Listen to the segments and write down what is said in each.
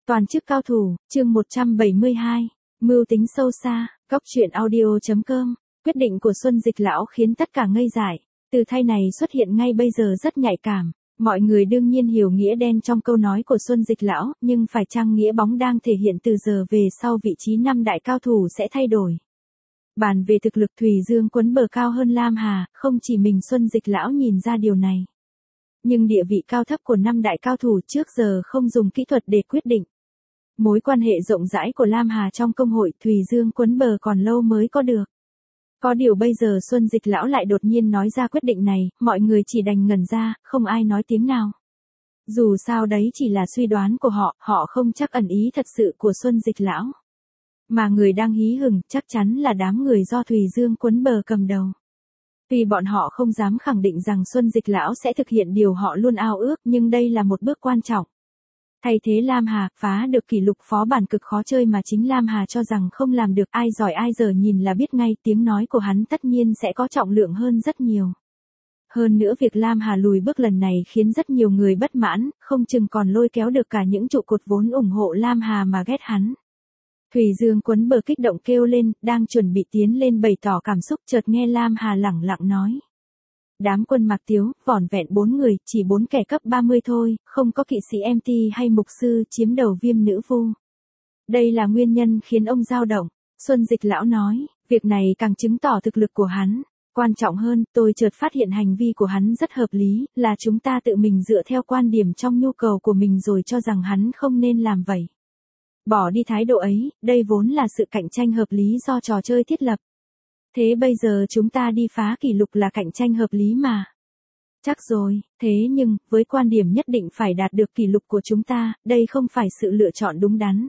Toàn chức cao thủ, chương 172, mưu tính sâu xa, góc truyện audio.com, quyết định của Xuân Dịch lão khiến tất cả ngây dại. Từ thay này xuất hiện ngay bây giờ rất nhạy cảm. Mọi người đương nhiên hiểu nghĩa đen trong câu nói của Xuân Dịch lão, nhưng phải chăng nghĩa bóng đang thể hiện từ giờ về sau vị trí năm đại cao thủ sẽ thay đổi. Bàn về thực lực Thùy Dương quấn bờ cao hơn Lam Hà, không chỉ mình Xuân Dịch lão nhìn ra điều này. Nhưng địa vị cao thấp của năm đại cao thủ trước giờ không dùng kỹ thuật để quyết định. Mối quan hệ rộng rãi của Lam Hà trong công hội Thùy Dương quấn bờ còn lâu mới có được. Có điều bây giờ Xuân Dịch lão lại đột nhiên nói ra quyết định này, mọi người chỉ đành ngẩn ra, không ai nói tiếng nào. Dù sao đấy chỉ là suy đoán của họ, họ không chắc ẩn ý thật sự của Xuân Dịch lão. Mà người đang hí hửng chắc chắn là đám người do Thùy Dương quấn bờ cầm đầu. Tuy bọn họ không dám khẳng định rằng Xuân Dịch lão sẽ thực hiện điều họ luôn ao ước, nhưng đây là một bước quan trọng. Thay thế Lam Hà, phá được kỷ lục phó bản cực khó chơi mà chính Lam Hà cho rằng không làm được, ai giỏi ai dở nhìn là biết ngay, tiếng nói của hắn tất nhiên sẽ có trọng lượng hơn rất nhiều. Hơn nữa việc Lam Hà lùi bước lần này khiến rất nhiều người bất mãn, không chừng còn lôi kéo được cả những trụ cột vốn ủng hộ Lam Hà mà ghét hắn. Thùy Dương quấn bờ kích động kêu lên, đang chuẩn bị tiến lên bày tỏ cảm xúc, chợt nghe Lam Hà lẳng lặng nói. Đám quân Mạc Tiếu, vỏn vẹn 4 người, chỉ 4 kẻ cấp 30 thôi, không có kỵ sĩ MT hay mục sư chiếm đầu Viêm Nữ Vu. Đây là nguyên nhân khiến ông dao động. Xuân Dịch lão nói, việc này càng chứng tỏ thực lực của hắn. Quan trọng hơn, tôi chợt phát hiện hành vi của hắn rất hợp lý, là chúng ta tự mình dựa theo quan điểm trong nhu cầu của mình rồi cho rằng hắn không nên làm vậy. Bỏ đi thái độ ấy, đây vốn là sự cạnh tranh hợp lý do trò chơi thiết lập. Thế bây giờ chúng ta đi phá kỷ lục là cạnh tranh hợp lý mà. Chắc rồi, thế nhưng, với quan điểm nhất định phải đạt được kỷ lục của chúng ta, đây không phải sự lựa chọn đúng đắn.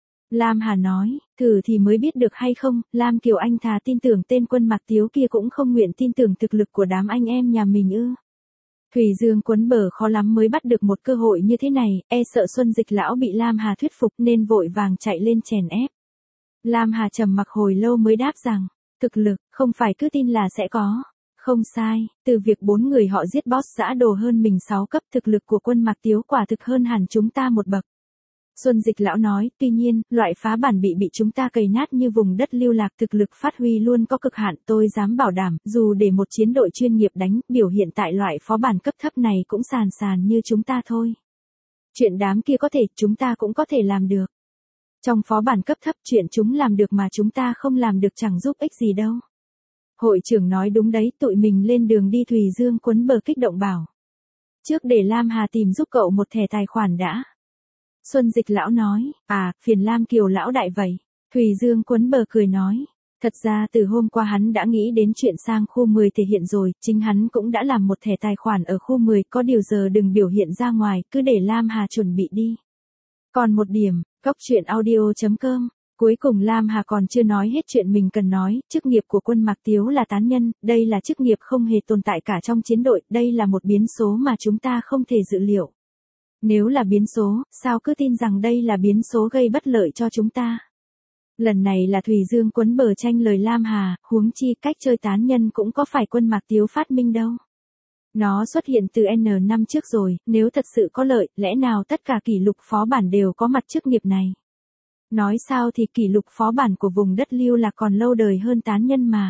Lam Hà nói, thử thì mới biết được hay không, Lam Kiều Anh thà tin tưởng tên quân Mạc Tiếu kia cũng không nguyện tin tưởng thực lực của đám anh em nhà mình ư. Thùy Dương quấn bờ khó lắm mới bắt được một cơ hội như thế này, e sợ Xuân Dịch lão bị Lam Hà thuyết phục nên vội vàng chạy lên chèn ép. Lam Hà trầm mặc hồi lâu mới đáp rằng, thực lực, không phải cứ tin là sẽ có. Không sai, từ việc 4 người họ giết boss giã đồ hơn mình 6 cấp, thực lực của quân Mạc Tiếu quả thực hơn hẳn chúng ta một bậc. Xuân Dịch lão nói, tuy nhiên, loại phá bản bị chúng ta cày nát như vùng đất lưu lạc thực lực phát huy luôn có cực hạn, tôi dám bảo đảm, dù để một chiến đội chuyên nghiệp đánh, biểu hiện tại loại phó bản cấp thấp này cũng sàn sàn như chúng ta thôi. Chuyện đám kia có thể, chúng ta cũng có thể làm được. Trong phó bản cấp thấp chuyện chúng làm được mà chúng ta không làm được chẳng giúp ích gì đâu. Hội trưởng nói đúng đấy, tụi mình lên đường đi. Thùy Dương quấn bờ kích động bảo. Trước để Lam Hà tìm giúp cậu một thẻ tài khoản đã. Xuân Dịch lão nói, phiền Lam Kiều lão đại vậy. Thùy Dương quấn bờ cười nói. Thật ra từ hôm qua hắn đã nghĩ đến chuyện sang khu 10 thể hiện rồi, chính hắn cũng đã làm một thẻ tài khoản ở khu 10, có điều giờ đừng biểu hiện ra ngoài, cứ để Lam Hà chuẩn bị đi. Còn một điểm, góc truyện audio.com. Cuối cùng Lam Hà còn chưa nói hết chuyện mình cần nói, chức nghiệp của quân Mạc Tiếu là tán nhân, đây là chức nghiệp không hề tồn tại cả trong chiến đội, đây là một biến số mà chúng ta không thể dự liệu. Nếu là biến số, sao cứ tin rằng đây là biến số gây bất lợi cho chúng ta. Lần này là Thùy Dương quấn bờ tranh lời Lam Hà, huống chi cách chơi tán nhân cũng có phải quân Mạc Tiếu phát minh đâu. Nó xuất hiện từ N năm trước rồi, nếu thật sự có lợi, lẽ nào tất cả kỷ lục phó bản đều có mặt chức nghiệp này. Nói sao thì kỷ lục phó bản của vùng đất lưu lạc còn lâu đời hơn tán nhân mà.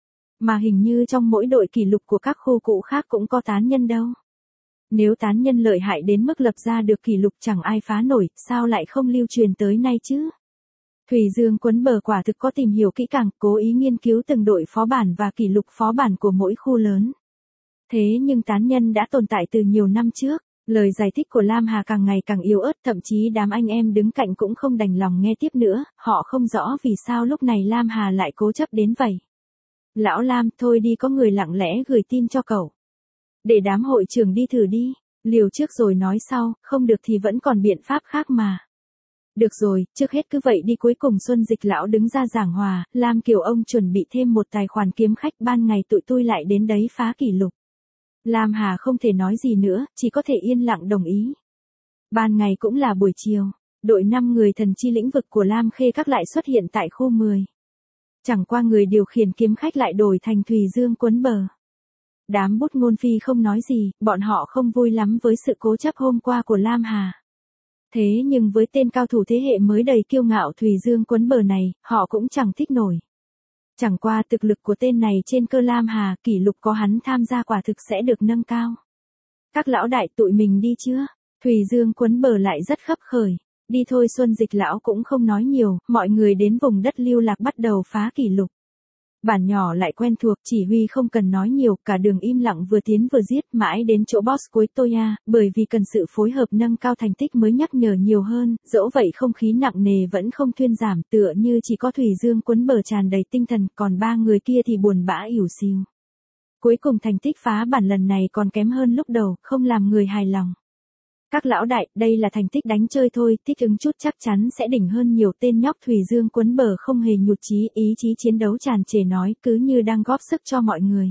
Mà hình như trong mỗi đội kỷ lục của các khu cũ khác cũng có tán nhân đâu. Nếu tán nhân lợi hại đến mức lập ra được kỷ lục chẳng ai phá nổi, sao lại không lưu truyền tới nay chứ? Thùy Dương quấn bờ quả thực có tìm hiểu kỹ càng, cố ý nghiên cứu từng đội phó bản và kỷ lục phó bản của mỗi khu lớn. Thế nhưng tán nhân đã tồn tại từ nhiều năm trước, lời giải thích của Lam Hà càng ngày càng yếu ớt, thậm chí đám anh em đứng cạnh cũng không đành lòng nghe tiếp nữa, họ không rõ vì sao lúc này Lam Hà lại cố chấp đến vậy. Lão Lam, thôi đi, có người lặng lẽ gửi tin cho cậu. Để đám hội trưởng đi thử đi, liều trước rồi nói sau, không được thì vẫn còn biện pháp khác mà. Được rồi, trước hết cứ vậy đi. Cuối cùng Xuân Dịch lão đứng ra giảng hòa, Lam Kiều ông chuẩn bị thêm một tài khoản kiếm khách, ban ngày tụi tôi lại đến đấy phá kỷ lục. Lam Hà không thể nói gì nữa, chỉ có thể yên lặng đồng ý. Ban ngày cũng là buổi chiều, đội 5 người thần chi lĩnh vực của Lam Khê các lại xuất hiện tại khu 10. Chẳng qua người điều khiển kiếm khách lại đổi thành Thùy Dương quấn bờ. Đám bút ngôn phi không nói gì, bọn họ không vui lắm với sự cố chấp hôm qua của Lam Hà. Thế nhưng với tên cao thủ thế hệ mới đầy kiêu ngạo Thùy Dương Quấn Bờ này, họ cũng chẳng thích nổi. Chẳng qua thực lực của tên này trên cơ Lam Hà, kỷ lục có hắn tham gia quả thực sẽ được nâng cao. Các lão đại tụi mình đi chưa? Thùy Dương Quấn Bờ lại rất khấp khởi. Đi thôi. Xuân Dịch lão cũng không nói nhiều, mọi người đến vùng đất Lưu Lạc bắt đầu phá kỷ lục. Bản nhỏ lại quen thuộc, chỉ huy không cần nói nhiều, cả đường im lặng vừa tiến vừa giết, mãi đến chỗ boss cuối Toya, bởi vì cần sự phối hợp nâng cao thành tích mới nhắc nhở nhiều hơn, dẫu vậy không khí nặng nề vẫn không thuyên giảm, tựa như chỉ có Thùy Dương Quấn Bờ tràn đầy tinh thần, còn ba người kia thì buồn bã ỉu xìu. Cuối cùng thành tích phá bản lần này còn kém hơn lúc đầu, không làm người hài lòng. Các lão đại, đây là thành tích đánh chơi thôi, thích ứng chút chắc chắn sẽ đỉnh hơn nhiều. Tên nhóc Thùy Dương Quấn Bờ không hề nhụt chí, ý chí chiến đấu tràn trề nói, cứ như đang góp sức cho mọi người.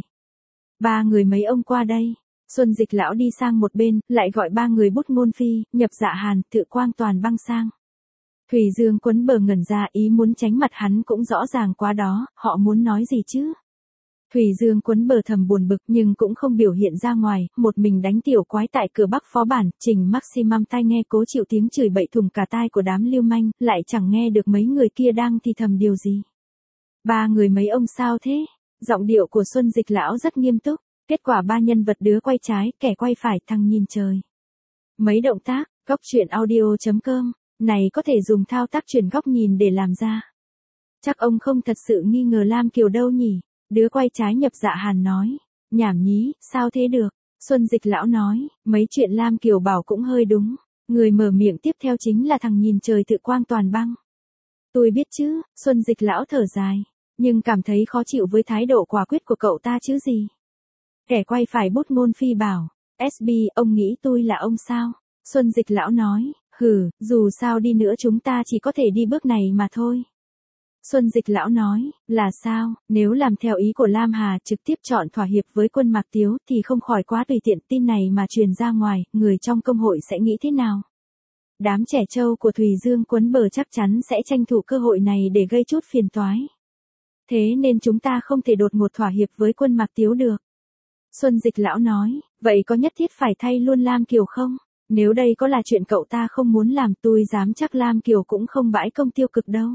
Ba người mấy ông qua đây. Xuân Dịch lão đi sang một bên, lại gọi ba người Bút Ngôn Phi, Nhập Dạ Hàn, Tự Quang Toàn băng sang. Thùy Dương Quấn Bờ ngẩn ra, ý muốn tránh mặt hắn cũng rõ ràng quá đó, họ muốn nói gì chứ? Thùy Dương Quấn Bờ thầm buồn bực nhưng cũng không biểu hiện ra ngoài, một mình đánh tiểu quái tại cửa Bắc phó bản, Trình Maximum tai nghe cố chịu tiếng chửi bậy thùng cả tai của đám lưu manh, lại chẳng nghe được mấy người kia đang thì thầm điều gì. Ba người mấy ông sao thế? Giọng điệu của Xuân Dịch lão rất nghiêm túc, kết quả ba nhân vật đứa quay trái, kẻ quay phải, thằng nhìn trời. Mấy động tác, góc truyện audio.com, này có thể dùng thao tác chuyển góc nhìn để làm ra. Chắc ông không thật sự nghi ngờ Lam Kiều đâu nhỉ? Đứa quay trái Nhập Dạ Hàn nói. Nhảm nhí, sao thế được? Xuân Dịch lão nói, mấy chuyện Lam Kiều bảo cũng hơi đúng. Người mở miệng tiếp theo chính là thằng nhìn trời Tự Quang Toàn băng. Tôi biết chứ, Xuân Dịch lão thở dài. Nhưng cảm thấy khó chịu với thái độ quả quyết của cậu ta chứ gì. Kẻ quay phải Bút Ngôn Phi bảo, SB, ông nghĩ tôi là ông sao? Xuân Dịch lão nói, hừ, dù sao đi nữa chúng ta chỉ có thể đi bước này mà thôi. Xuân Dịch lão nói, là sao, nếu làm theo ý của Lam Hà trực tiếp chọn thỏa hiệp với quân Mạc Tiếu thì không khỏi quá tùy tiện, tin này mà truyền ra ngoài, người trong công hội sẽ nghĩ thế nào? Đám trẻ trâu của Thùy Dương Quấn Bờ chắc chắn sẽ tranh thủ cơ hội này để gây chút phiền toái. Thế nên chúng ta không thể đột ngột thỏa hiệp với quân Mạc Tiếu được. Xuân Dịch lão nói, vậy có nhất thiết phải thay luôn Lam Kiều không? Nếu đây có là chuyện cậu ta không muốn làm, tôi dám chắc Lam Kiều cũng không bãi công tiêu cực đâu.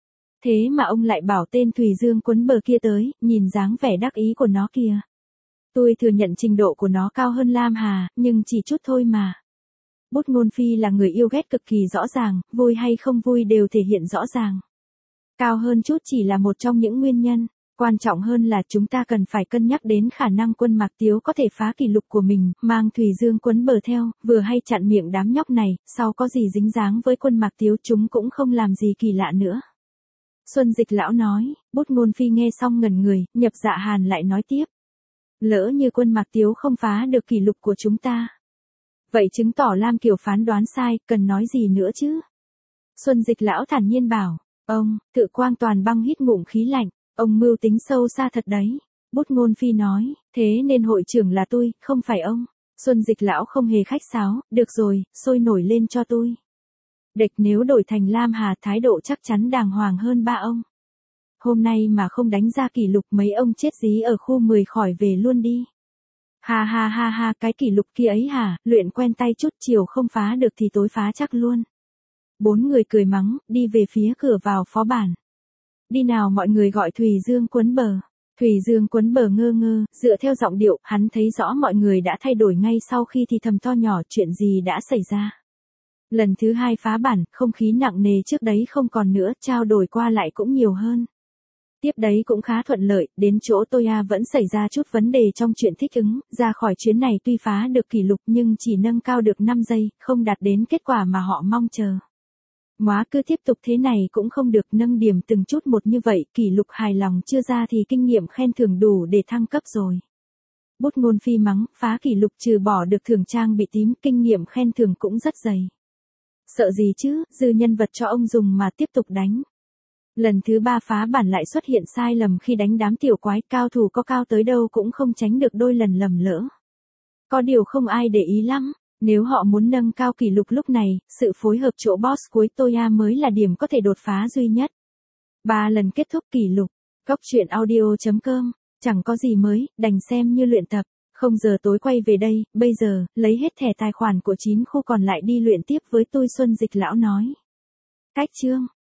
Thế mà ông lại bảo tên Thùy Dương Quấn Bờ kia tới, nhìn dáng vẻ đắc ý của nó kìa. Tôi thừa nhận trình độ của nó cao hơn Lam Hà, nhưng chỉ chút thôi mà. Bút Ngôn Phi là người yêu ghét cực kỳ rõ ràng, vui hay không vui đều thể hiện rõ ràng. Cao hơn chút chỉ là một trong những nguyên nhân, quan trọng hơn là chúng ta cần phải cân nhắc đến khả năng quân Mạc Tiếu có thể phá kỷ lục của mình, mang Thùy Dương Quấn Bờ theo, vừa hay chặn miệng đám nhóc này, sau có gì dính dáng với quân Mạc Tiếu chúng cũng không làm gì kỳ lạ nữa. Xuân Dịch lão nói, Bút Ngôn Phi nghe xong ngẩn người, Nhập Dạ Hàn lại nói tiếp. Lỡ như quân Mạc Tiếu không phá được kỷ lục của chúng ta. Vậy chứng tỏ Lam Kiều phán đoán sai, cần nói gì nữa chứ? Xuân Dịch lão thản nhiên bảo, ông, Tự Quang Toàn băng hít ngụm khí lạnh, ông mưu tính sâu xa thật đấy. Bút Ngôn Phi nói, thế nên hội trưởng là tôi, không phải ông. Xuân Dịch lão không hề khách sáo, được rồi, sôi nổi lên cho tôi. Địch nếu đổi thành Lam Hà thái độ chắc chắn đàng hoàng hơn ba ông. Hôm nay mà không đánh ra kỷ lục mấy ông chết dí ở khu 10 khỏi về luôn đi. Ha ha ha ha, cái kỷ lục kia ấy hả, luyện quen tay chút chiều không phá được thì tối phá chắc luôn. Bốn người cười mắng, đi về phía cửa vào phó bản. Đi nào, mọi người gọi Thùy Dương Quấn Bờ. Thùy Dương Quấn Bờ ngơ ngơ, dựa theo giọng điệu, hắn thấy rõ mọi người đã thay đổi ngay sau khi thì thầm to nhỏ chuyện gì đã xảy ra. Lần thứ hai phá bản, không khí nặng nề trước đấy không còn nữa, trao đổi qua lại cũng nhiều hơn. Tiếp đấy cũng khá thuận lợi, đến chỗ Toya vẫn xảy ra chút vấn đề trong chuyện thích ứng, ra khỏi chuyến này tuy phá được kỷ lục nhưng chỉ nâng cao được 5 giây, không đạt đến kết quả mà họ mong chờ. Móa cứ tiếp tục thế này cũng không được, nâng điểm từng chút một như vậy, kỷ lục hài lòng chưa ra thì kinh nghiệm khen thưởng đủ để thăng cấp rồi. Bút Ngôn Phi mắng, phá kỷ lục trừ bỏ được thưởng trang bị tím, kinh nghiệm khen thưởng cũng rất dày. Sợ gì chứ, dư nhân vật cho ông dùng mà tiếp tục đánh. Lần thứ 3 phá bản lại xuất hiện sai lầm khi đánh đám tiểu quái, cao thủ có cao tới đâu cũng không tránh được đôi lần lầm lỡ. Có điều không ai để ý lắm, nếu họ muốn nâng cao kỷ lục lúc này, sự phối hợp chỗ boss cuối Toya mới là điểm có thể đột phá duy nhất. 3 lần kết thúc kỷ lục, góc truyện audio.com, chẳng có gì mới, đành xem như luyện tập. Không giờ tối quay về đây, bây giờ, lấy hết thẻ tài khoản của 9 khu còn lại đi luyện tiếp với tôi Xuân Dịch lão nói. Cách chương.